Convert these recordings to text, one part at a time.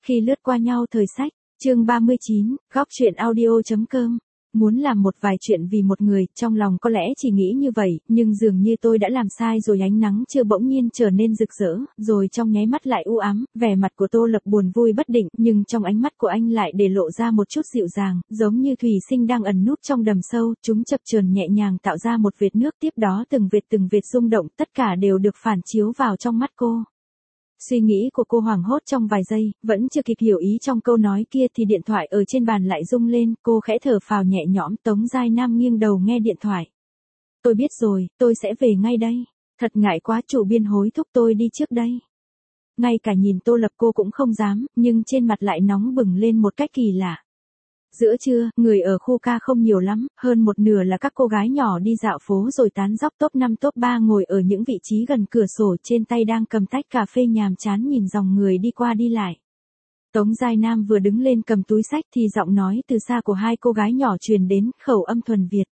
Khi lướt qua nhau thời sách, chương 39, góc truyện audio.com. Muốn làm một vài chuyện vì một người, trong lòng có lẽ chỉ nghĩ như vậy, nhưng dường như tôi đã làm sai rồi. Ánh nắng trưa bỗng nhiên trở nên rực rỡ, rồi trong nháy mắt lại u ám. Vẻ mặt của Tô Lập buồn vui bất định, nhưng trong ánh mắt của anh lại để lộ ra một chút dịu dàng, giống như thủy sinh đang ẩn núp trong đầm sâu. Chúng chập chờn nhẹ nhàng tạo ra một vệt nước, tiếp đó từng vệt rung động, tất cả đều được phản chiếu vào trong mắt cô. Suy nghĩ của cô hoảng hốt trong vài giây, vẫn chưa kịp hiểu ý trong câu nói kia thì điện thoại ở trên bàn lại rung lên. Cô khẽ thở phào nhẹ nhõm. Tống Giai Nam nghiêng đầu nghe điện thoại. Tôi biết rồi, tôi sẽ về ngay đây. Thật ngại quá, chủ biên hối thúc tôi đi trước đây. Ngay cả nhìn Tô Lập cô cũng không dám, nhưng trên mặt lại nóng bừng lên một cách kỳ lạ. Giữa trưa, người ở khu ca không nhiều lắm, hơn một nửa là các cô gái nhỏ đi dạo phố rồi tán dóc. Top 5 top 3 ngồi ở những vị trí gần cửa sổ, trên tay đang cầm tách cà phê nhàm chán nhìn dòng người đi qua đi lại. Tống Giai Nam vừa đứng lên cầm túi xách thì giọng nói từ xa của hai cô gái nhỏ truyền đến, khẩu âm thuần Việt.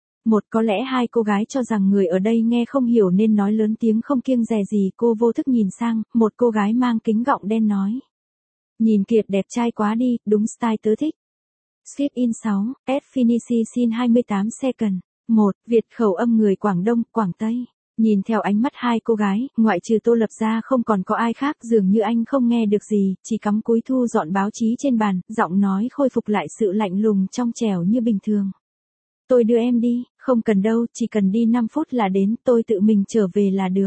Có lẽ hai cô gái cho rằng người ở đây nghe không hiểu nên nói lớn tiếng không kiêng dè gì. Cô vô thức nhìn sang, một cô gái mang kính gọng đen nói. Nhìn Kiệt đẹp trai quá đi, đúng style tớ thích. Skip in 6, S Finisi xin 28 second. 1. Việt khẩu âm người Quảng Đông, Quảng Tây. Nhìn theo ánh mắt hai cô gái, ngoại trừ Tô Lập ra không còn có ai khác. Dường như anh không nghe được gì, chỉ cắm cúi thu dọn báo chí trên bàn, giọng nói khôi phục lại sự lạnh lùng trong trẻo như bình thường. Tôi đưa em đi, không cần đâu, chỉ cần đi 5 phút là đến, tôi tự mình trở về là được.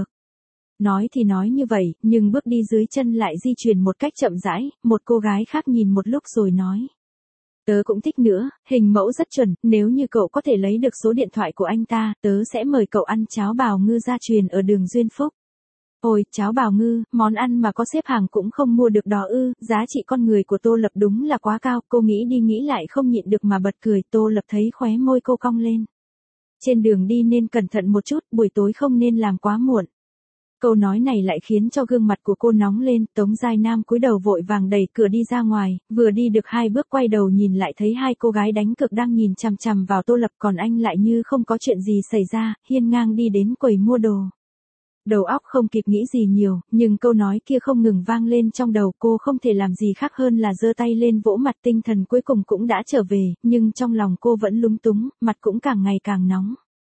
Nói thì nói như vậy, nhưng bước đi dưới chân lại di chuyển một cách chậm rãi. Một cô gái khác nhìn một lúc rồi nói. Tớ cũng thích nữa, hình mẫu rất chuẩn, nếu như cậu có thể lấy được số điện thoại của anh ta, tớ sẽ mời cậu ăn cháo bào ngư gia truyền ở đường Duyên Phúc. Ôi, cháo bào ngư, món ăn mà có xếp hàng cũng không mua được đó ư? Giá trị con người của Tô Lập đúng là quá cao. Cô nghĩ đi nghĩ lại không nhịn được mà bật cười. Tô Lập thấy khóe môi cô cong lên. Trên đường đi nên cẩn thận một chút, buổi tối không nên làm quá muộn. Câu nói này lại khiến cho gương mặt của cô nóng lên. Tống Giai Nam cúi đầu vội vàng đẩy cửa đi ra ngoài, vừa đi được 2 bước quay đầu nhìn lại thấy hai cô gái đánh cược đang nhìn chằm chằm vào Tô Lập, còn anh lại như không có chuyện gì xảy ra, hiên ngang đi đến quầy mua đồ. Đầu óc không kịp nghĩ gì nhiều, nhưng câu nói kia không ngừng vang lên trong đầu cô. Không thể làm gì khác hơn là giơ tay lên vỗ mặt. Tinh thần cuối cùng cũng đã trở về, nhưng trong lòng cô vẫn lúng túng, mặt cũng càng ngày càng nóng.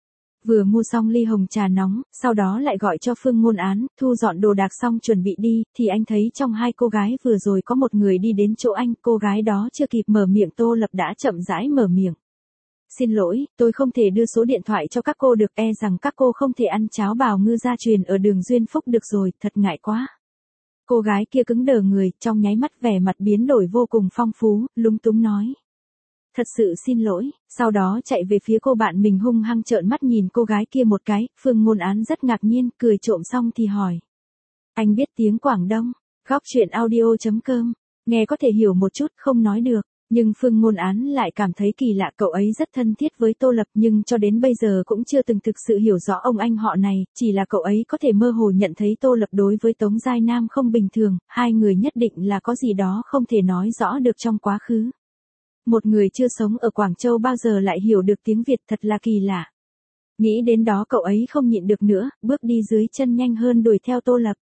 Vừa mua xong ly hồng trà nóng, sau đó lại gọi cho Phương Ngôn Án, thu dọn đồ đạc xong chuẩn bị đi, thì anh thấy trong hai cô gái vừa rồi có một người đi đến chỗ anh. Cô gái đó chưa kịp mở miệng, Tô Lập đã chậm rãi mở miệng. Xin lỗi, tôi không thể đưa số điện thoại cho các cô được, rằng các cô không thể ăn cháo bào ngư gia truyền ở đường Duyên Phúc được rồi, thật ngại quá. Cô gái kia cứng đờ người, trong nháy mắt vẻ mặt biến đổi vô cùng phong phú, lúng túng nói. Thật sự xin lỗi, sau đó chạy về phía cô bạn mình hung hăng trợn mắt nhìn cô gái kia một cái. Phương Ngôn Án rất ngạc nhiên, cười trộm xong thì hỏi. Anh biết tiếng Quảng Đông? Góc truyện audio.com. Nghe có thể hiểu một chút, không nói được. Nhưng Phương Ngôn Án lại cảm thấy kỳ lạ, cậu ấy rất thân thiết với Tô Lập nhưng cho đến bây giờ cũng chưa từng thực sự hiểu rõ ông anh họ này, chỉ là cậu ấy có thể mơ hồ nhận thấy Tô Lập đối với Tống Giai Nam không bình thường, hai người nhất định là có gì đó không thể nói rõ được trong quá khứ. Một người chưa sống ở Quảng Châu bao giờ lại hiểu được tiếng Việt, thật là kỳ lạ. Nghĩ đến đó cậu ấy không nhịn được nữa, bước đi dưới chân nhanh hơn đuổi theo Tô Lập.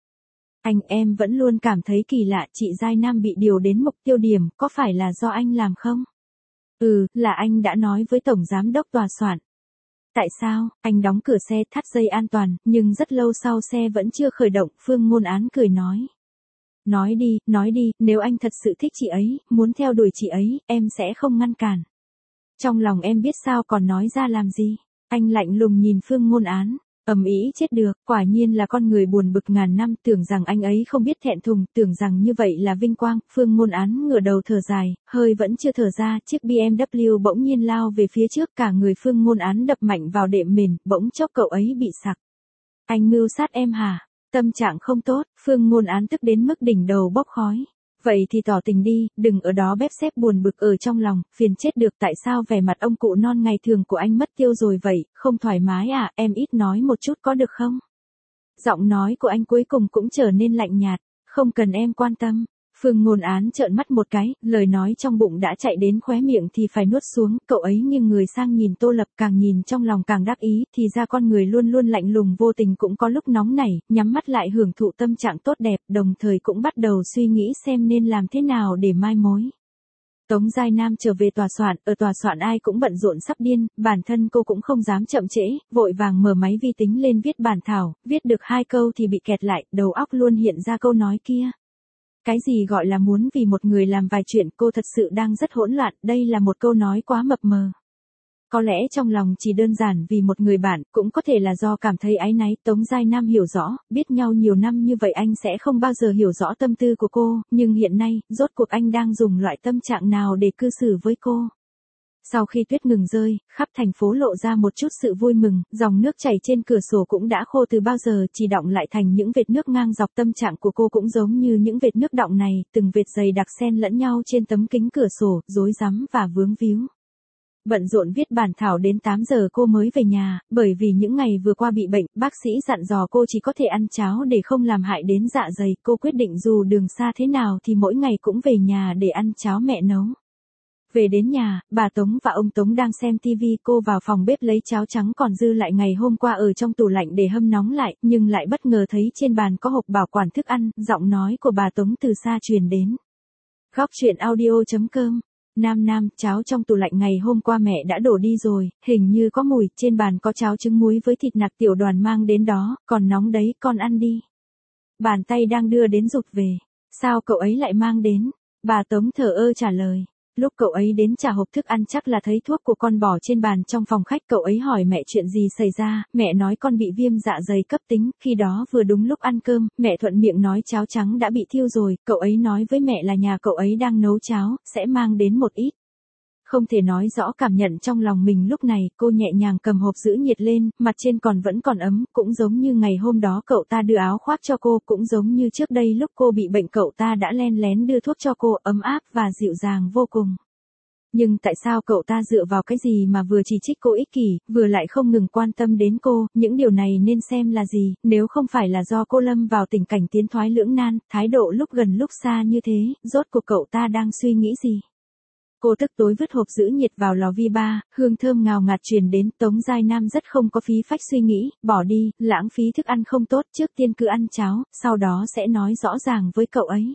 Em vẫn luôn cảm thấy kỳ lạ, chị Giai Nam bị điều đến mục tiêu điểm, có phải là do anh làm không? Là anh đã nói với Tổng Giám đốc tòa soạn. Tại sao? Anh đóng cửa xe, thắt dây an toàn, nhưng rất lâu sau xe vẫn chưa khởi động. Phương Ngôn Án cười nói. Nói đi, nếu anh thật sự thích chị ấy, muốn theo đuổi chị ấy, em sẽ không ngăn cản. Trong lòng em biết sao còn nói ra làm gì? Anh lạnh lùng nhìn Phương Ngôn Án. Ầm ĩ chết được, quả nhiên là con người buồn bực ngàn năm, tưởng rằng anh ấy không biết thẹn thùng, tưởng rằng như vậy là vinh quang. Phương Ngôn Án ngửa đầu thở dài, hơi vẫn chưa thở ra, chiếc BMW bỗng nhiên lao về phía trước, cả người Phương Ngôn Án đập mạnh vào đệm mền, bỗng chốc cậu ấy bị sặc. Anh mưu sát em hả? Tâm trạng không tốt, Phương Ngôn Án tức đến mức đỉnh đầu bốc khói. Vậy thì tỏ tình đi, đừng ở đó bếp xếp buồn bực ở trong lòng, phiền chết được. Tại sao vẻ mặt ông cụ non ngày thường của anh mất tiêu rồi vậy, không thoải mái à, em ít nói một chút có được không? Giọng nói của anh cuối cùng cũng trở nên lạnh nhạt, không cần em quan tâm. Phương Ngôn Án trợn mắt một cái, lời nói trong bụng đã chạy đến khóe miệng thì phải nuốt xuống, cậu ấy nghiêng người sang nhìn Tô Lập, càng nhìn trong lòng càng đắc ý, thì ra con người luôn luôn lạnh lùng vô tình cũng có lúc nóng nảy, nhắm mắt lại hưởng thụ tâm trạng tốt đẹp, đồng thời cũng bắt đầu suy nghĩ xem nên làm thế nào để mai mối. Tống Giai Nam trở về tòa soạn, ở tòa soạn ai cũng bận rộn sắp điên, bản thân cô cũng không dám chậm trễ, vội vàng mở máy vi tính lên viết bản thảo, viết được 2 câu thì bị kẹt lại, đầu óc luôn hiện ra câu nói kia. Cái gì gọi là muốn vì một người làm vài chuyện, cô thật sự đang rất hỗn loạn, đây là một câu nói quá mập mờ. Có lẽ trong lòng chỉ đơn giản vì một người bạn, cũng có thể là do cảm thấy áy náy. Tống Giai Nam hiểu rõ, biết nhau nhiều năm như vậy anh sẽ không bao giờ hiểu rõ tâm tư của cô, nhưng hiện nay, rốt cuộc anh đang dùng loại tâm trạng nào để cư xử với cô. Sau khi tuyết ngừng rơi, khắp thành phố lộ ra một chút sự vui mừng, dòng nước chảy trên cửa sổ cũng đã khô từ bao giờ, chỉ đọng lại thành những vệt nước ngang dọc. Tâm trạng của cô cũng giống như những vệt nước đọng này, từng vệt dày đặc xen lẫn nhau trên tấm kính cửa sổ, rối rắm và vướng víu. Bận rộn viết bản thảo đến 8 giờ cô mới về nhà, bởi vì những ngày vừa qua bị bệnh, bác sĩ dặn dò cô chỉ có thể ăn cháo để không làm hại đến dạ dày, cô quyết định dù đường xa thế nào thì mỗi ngày cũng về nhà để ăn cháo mẹ nấu. Về đến nhà, bà Tống và ông Tống đang xem tivi, cô vào phòng bếp lấy cháo trắng còn dư lại ngày hôm qua ở trong tủ lạnh để hâm nóng lại, nhưng lại bất ngờ thấy trên bàn có hộp bảo quản thức ăn, giọng nói của bà Tống từ xa truyền đến. Góc chuyện audio.com. Nam, cháo trong tủ lạnh ngày hôm qua mẹ đã đổ đi rồi, hình như có mùi, trên bàn có cháo trứng muối với thịt nạc Tiểu Đoàn mang đến đó, còn nóng đấy, con ăn đi. Bàn tay đang đưa đến rụt về. Sao cậu ấy lại mang đến? Bà Tống thờ ơ trả lời. Lúc cậu ấy đến trả hộp thức ăn chắc là thấy thuốc của con bỏ trên bàn trong phòng khách, cậu ấy hỏi mẹ chuyện gì xảy ra, mẹ nói con bị viêm dạ dày cấp tính, khi đó vừa đúng lúc ăn cơm, mẹ thuận miệng nói cháo trắng đã bị thiêu rồi, cậu ấy nói với mẹ là nhà cậu ấy đang nấu cháo, sẽ mang đến một ít. Không thể nói rõ cảm nhận trong lòng mình lúc này, cô nhẹ nhàng cầm hộp giữ nhiệt lên, mặt trên vẫn còn ấm, cũng giống như ngày hôm đó cậu ta đưa áo khoác cho cô, cũng giống như trước đây lúc cô bị bệnh cậu ta đã len lén đưa thuốc cho cô, ấm áp và dịu dàng vô cùng. Nhưng tại sao cậu ta dựa vào cái gì mà vừa chỉ trích cô ích kỷ, vừa lại không ngừng quan tâm đến cô, những điều này nên xem là gì, nếu không phải là do cô lâm vào tình cảnh tiến thoái lưỡng nan, thái độ lúc gần lúc xa như thế, rốt cuộc cậu ta đang suy nghĩ gì? Cô tức tối vứt hộp giữ nhiệt vào lò vi ba, hương thơm ngào ngạt truyền đến. Tống Giai Nam rất không có phí phách suy nghĩ, bỏ đi, lãng phí thức ăn không tốt, trước tiên cứ ăn cháo, sau đó sẽ nói rõ ràng với cậu ấy.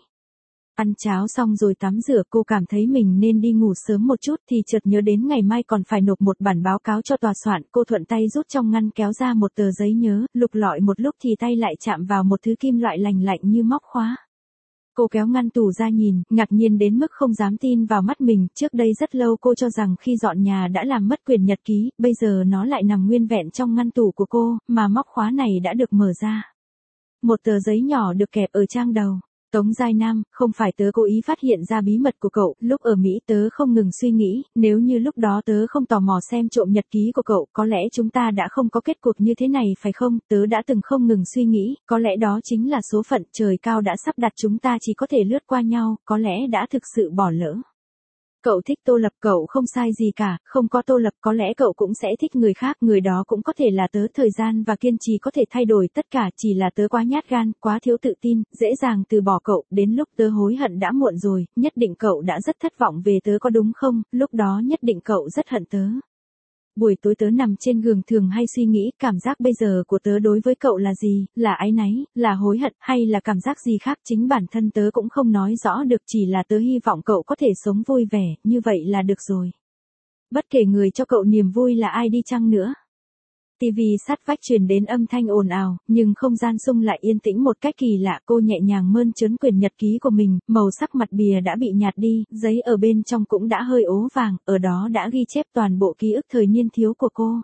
Ăn cháo xong rồi tắm rửa, cô cảm thấy mình nên đi ngủ sớm một chút thì chợt nhớ đến ngày mai còn phải nộp một bản báo cáo cho tòa soạn, cô thuận tay rút trong ngăn kéo ra một tờ giấy nhớ, lục lọi một lúc thì tay lại chạm vào một thứ kim loại lành lạnh như móc khóa. Cô kéo ngăn tủ ra nhìn, ngạc nhiên đến mức không dám tin vào mắt mình, trước đây rất lâu cô cho rằng khi dọn nhà đã làm mất quyền nhật ký, bây giờ nó lại nằm nguyên vẹn trong ngăn tủ của cô, mà móc khóa này đã được mở ra. Một tờ giấy nhỏ được kẹp ở trang đầu. Tống Giai Nam, không phải tớ cố ý phát hiện ra bí mật của cậu, lúc ở Mỹ tớ không ngừng suy nghĩ, nếu như lúc đó tớ không tò mò xem trộm nhật ký của cậu, có lẽ chúng ta đã không có kết cục như thế này phải không, tớ đã từng không ngừng suy nghĩ, có lẽ đó chính là số phận, trời cao đã sắp đặt chúng ta chỉ có thể lướt qua nhau, có lẽ đã thực sự bỏ lỡ. Cậu thích Tô Lập, cậu không sai gì cả, không có Tô Lập có lẽ cậu cũng sẽ thích người khác, người đó cũng có thể là tớ, thời gian và kiên trì có thể thay đổi tất cả, chỉ là tớ quá nhát gan, quá thiếu tự tin, dễ dàng từ bỏ cậu, đến lúc tớ hối hận đã muộn rồi, nhất định cậu đã rất thất vọng về tớ có đúng không, lúc đó nhất định cậu rất hận tớ. Buổi tối tớ nằm trên giường thường hay suy nghĩ, cảm giác bây giờ của tớ đối với cậu là gì, là áy náy, là hối hận, hay là cảm giác gì khác, chính bản thân tớ cũng không nói rõ được, chỉ là tớ hy vọng cậu có thể sống vui vẻ, như vậy là được rồi. Bất kể người cho cậu niềm vui là ai đi chăng nữa. Tivi sát vách truyền đến âm thanh ồn ào, nhưng không gian xung lại yên tĩnh một cách kỳ lạ, cô nhẹ nhàng mơn trớn quyển nhật ký của mình, màu sắc mặt bìa đã bị nhạt đi, giấy ở bên trong cũng đã hơi ố vàng, ở đó đã ghi chép toàn bộ ký ức thời niên thiếu của cô.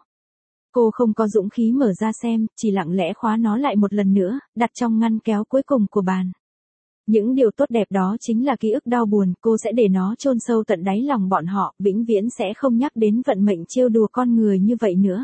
Cô không có dũng khí mở ra xem, chỉ lặng lẽ khóa nó lại một lần nữa, đặt trong ngăn kéo cuối cùng của bàn. Những điều tốt đẹp đó chính là ký ức đau buồn, cô sẽ để nó chôn sâu tận đáy lòng bọn họ, vĩnh viễn sẽ không nhắc đến vận mệnh trêu đùa con người như vậy nữa.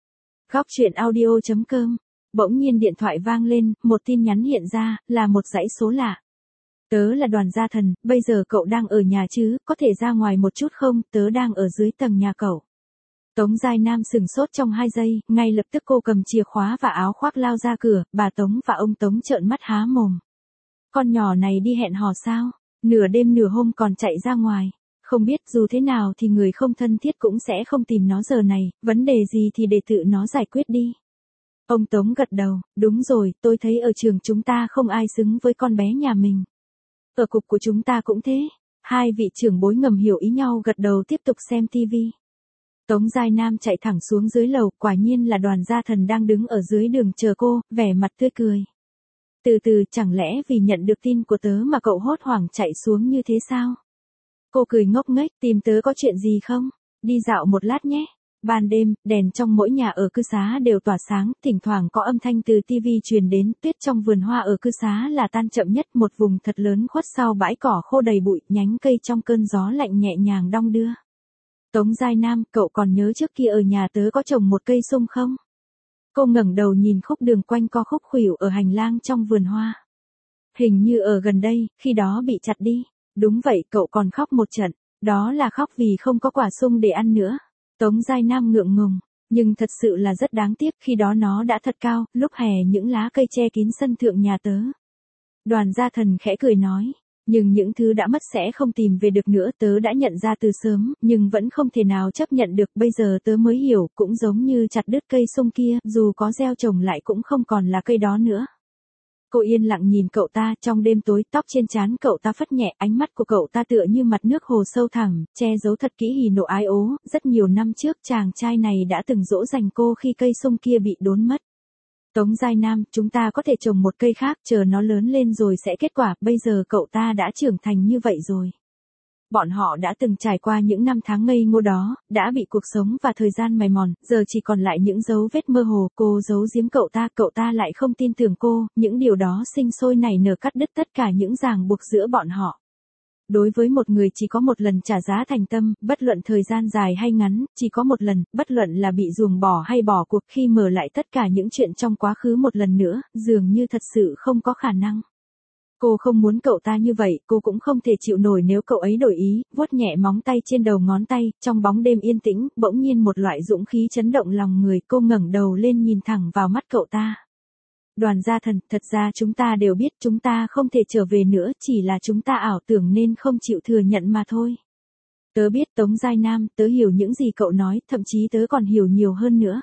Góc chuyện audio.com. Bỗng nhiên điện thoại vang lên, một tin nhắn hiện ra, là một dãy số lạ. Tớ là Đoàn Gia Thần, bây giờ cậu đang ở nhà chứ, có thể ra ngoài một chút không, tớ đang ở dưới tầng nhà cậu. Tống Giai Nam sừng sốt trong 2 giây, ngay lập tức cô cầm chìa khóa và áo khoác lao ra cửa, bà Tống và ông Tống trợn mắt há mồm. Con nhỏ này đi hẹn hò sao? Nửa đêm nửa hôm còn chạy ra ngoài. Không biết dù thế nào thì người không thân thiết cũng sẽ không tìm nó giờ này, vấn đề gì thì để tự nó giải quyết đi. Ông Tống gật đầu, đúng rồi, tôi thấy ở trường chúng ta không ai xứng với con bé nhà mình. Ở cục của chúng ta cũng thế. Hai vị trưởng bối ngầm hiểu ý nhau gật đầu tiếp tục xem tivi. Tống Giai Nam chạy thẳng xuống dưới lầu, quả nhiên là Đoàn Gia Thần đang đứng ở dưới đường chờ cô, vẻ mặt tươi cười. Từ từ, chẳng lẽ vì nhận được tin của tớ mà cậu hốt hoảng chạy xuống như thế sao? Cô cười ngốc nghếch, tìm tớ có chuyện gì không? Đi dạo một lát nhé. Ban đêm, đèn trong mỗi nhà ở cư xá đều tỏa sáng, thỉnh thoảng có âm thanh từ tivi truyền đến, tuyết trong vườn hoa ở cư xá là tan chậm nhất, một vùng thật lớn khuất sau bãi cỏ khô đầy bụi, nhánh cây trong cơn gió lạnh nhẹ nhàng đong đưa. Tống Giai Nam, cậu còn nhớ trước kia ở nhà tớ có trồng một cây sung không? Cô ngẩng đầu nhìn khúc đường quanh co khúc khuỷu ở hành lang trong vườn hoa. Hình như ở gần đây, khi đó bị chặt đi. Đúng vậy, cậu còn khóc một trận. Đó là khóc vì không có quả sung để ăn nữa. Tống Giai Nam ngượng ngùng. Nhưng thật sự là rất đáng tiếc, khi đó nó đã thật cao, lúc hè những lá cây che kín sân thượng nhà tớ. Đoàn Gia Thần khẽ cười nói. Nhưng những thứ đã mất sẽ không tìm về được nữa, tớ đã nhận ra từ sớm, nhưng vẫn không thể nào chấp nhận được, bây giờ tớ mới hiểu, cũng giống như chặt đứt cây sung kia, dù có gieo trồng lại cũng không còn là cây đó nữa. Cô yên lặng nhìn cậu ta, trong đêm tối, tóc trên trán cậu ta phất nhẹ, ánh mắt của cậu ta tựa như mặt nước hồ sâu thẳm, che giấu thật kỹ hỉ nộ ái ố, rất nhiều năm trước chàng trai này đã từng dỗ dành cô khi cây sung kia bị đốn mất. Tống Giai Nam, chúng ta có thể trồng một cây khác, chờ nó lớn lên rồi sẽ kết quả, bây giờ cậu ta đã trưởng thành như vậy rồi. Bọn họ đã từng trải qua những năm tháng ngây ngô đó, đã bị cuộc sống và thời gian mài mòn, giờ chỉ còn lại những dấu vết mơ hồ, cô giấu giếm cậu ta lại không tin tưởng cô, những điều đó sinh sôi nảy nở cắt đứt tất cả những ràng buộc giữa bọn họ. Đối với một người chỉ có một lần trả giá thành tâm, bất luận thời gian dài hay ngắn, chỉ có một lần, bất luận là bị ruồng bỏ hay bỏ cuộc, khi mở lại tất cả những chuyện trong quá khứ một lần nữa, dường như thật sự không có khả năng. Cô không muốn cậu ta như vậy, cô cũng không thể chịu nổi nếu cậu ấy đổi ý, vuốt nhẹ móng tay trên đầu ngón tay, trong bóng đêm yên tĩnh, bỗng nhiên một loại dũng khí chấn động lòng người, cô ngẩng đầu lên nhìn thẳng vào mắt cậu ta. Đoàn Gia Thần, thật ra chúng ta đều biết chúng ta không thể trở về nữa, chỉ là chúng ta ảo tưởng nên không chịu thừa nhận mà thôi. Tớ biết Tống Giai Nam, tớ hiểu những gì cậu nói, thậm chí tớ còn hiểu nhiều hơn nữa.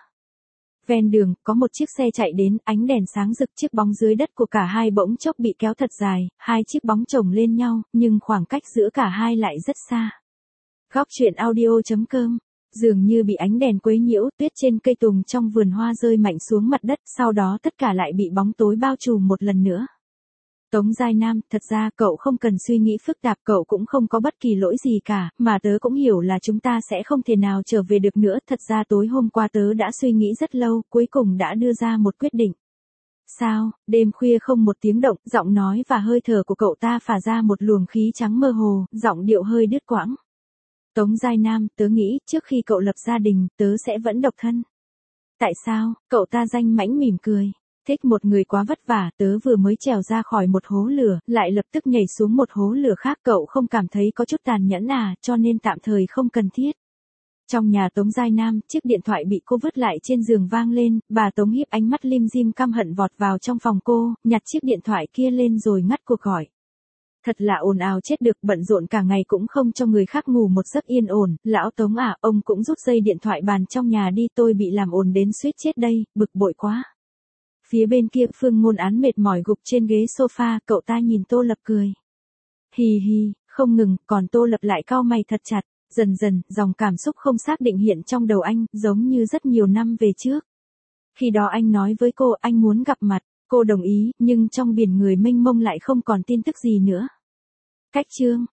Ven đường, có một chiếc xe chạy đến, ánh đèn sáng rực, chiếc bóng dưới đất của cả hai bỗng chốc bị kéo thật dài, hai chiếc bóng chồng lên nhau, nhưng khoảng cách giữa cả hai lại rất xa. Góc truyện audio.com. Dường như bị ánh đèn quấy nhiễu, tuyết trên cây tùng trong vườn hoa rơi mạnh xuống mặt đất, sau đó tất cả lại bị bóng tối bao trùm một lần nữa. Tống Giai Nam, thật ra cậu không cần suy nghĩ phức tạp, cậu cũng không có bất kỳ lỗi gì cả, mà tớ cũng hiểu là chúng ta sẽ không thể nào trở về được nữa, thật ra tối hôm qua tớ đã suy nghĩ rất lâu, cuối cùng đã đưa ra một quyết định. Sao, đêm khuya không một tiếng động, giọng nói và hơi thở của cậu ta phả ra một luồng khí trắng mơ hồ, giọng điệu hơi đứt quãng. Tống Giai Nam, tớ nghĩ, trước khi cậu lập gia đình, tớ sẽ vẫn độc thân. Tại sao, cậu ta danh mãnh mỉm cười. Thích một người quá vất vả, tớ vừa mới trèo ra khỏi một hố lửa, lại lập tức nhảy xuống một hố lửa khác, cậu không cảm thấy có chút tàn nhẫn à, cho nên tạm thời không cần thiết. Trong nhà Tống Giai Nam, chiếc điện thoại bị cô vứt lại trên giường vang lên, bà Tống hiếp ánh mắt lim dim căm hận vọt vào trong phòng cô, nhặt chiếc điện thoại kia lên rồi ngắt cuộc gọi. Thật là ồn ào chết được, bận rộn cả ngày cũng không cho người khác ngủ một giấc yên ổn, lão Tống à, ông cũng rút dây điện thoại bàn trong nhà đi, tôi bị làm ồn đến suýt chết đây, bực bội quá. Phía bên kia Phương Ngôn Án mệt mỏi gục trên ghế sofa, cậu ta nhìn Tô Lập cười. Hì hì, không ngừng, còn Tô Lập lại cau mày thật chặt, dần dần, dòng cảm xúc không xác định hiện trong đầu anh, giống như rất nhiều năm về trước. Khi đó anh nói với cô anh muốn gặp mặt, cô đồng ý, nhưng trong biển người mênh mông lại không còn tin tức gì nữa. Cách chương.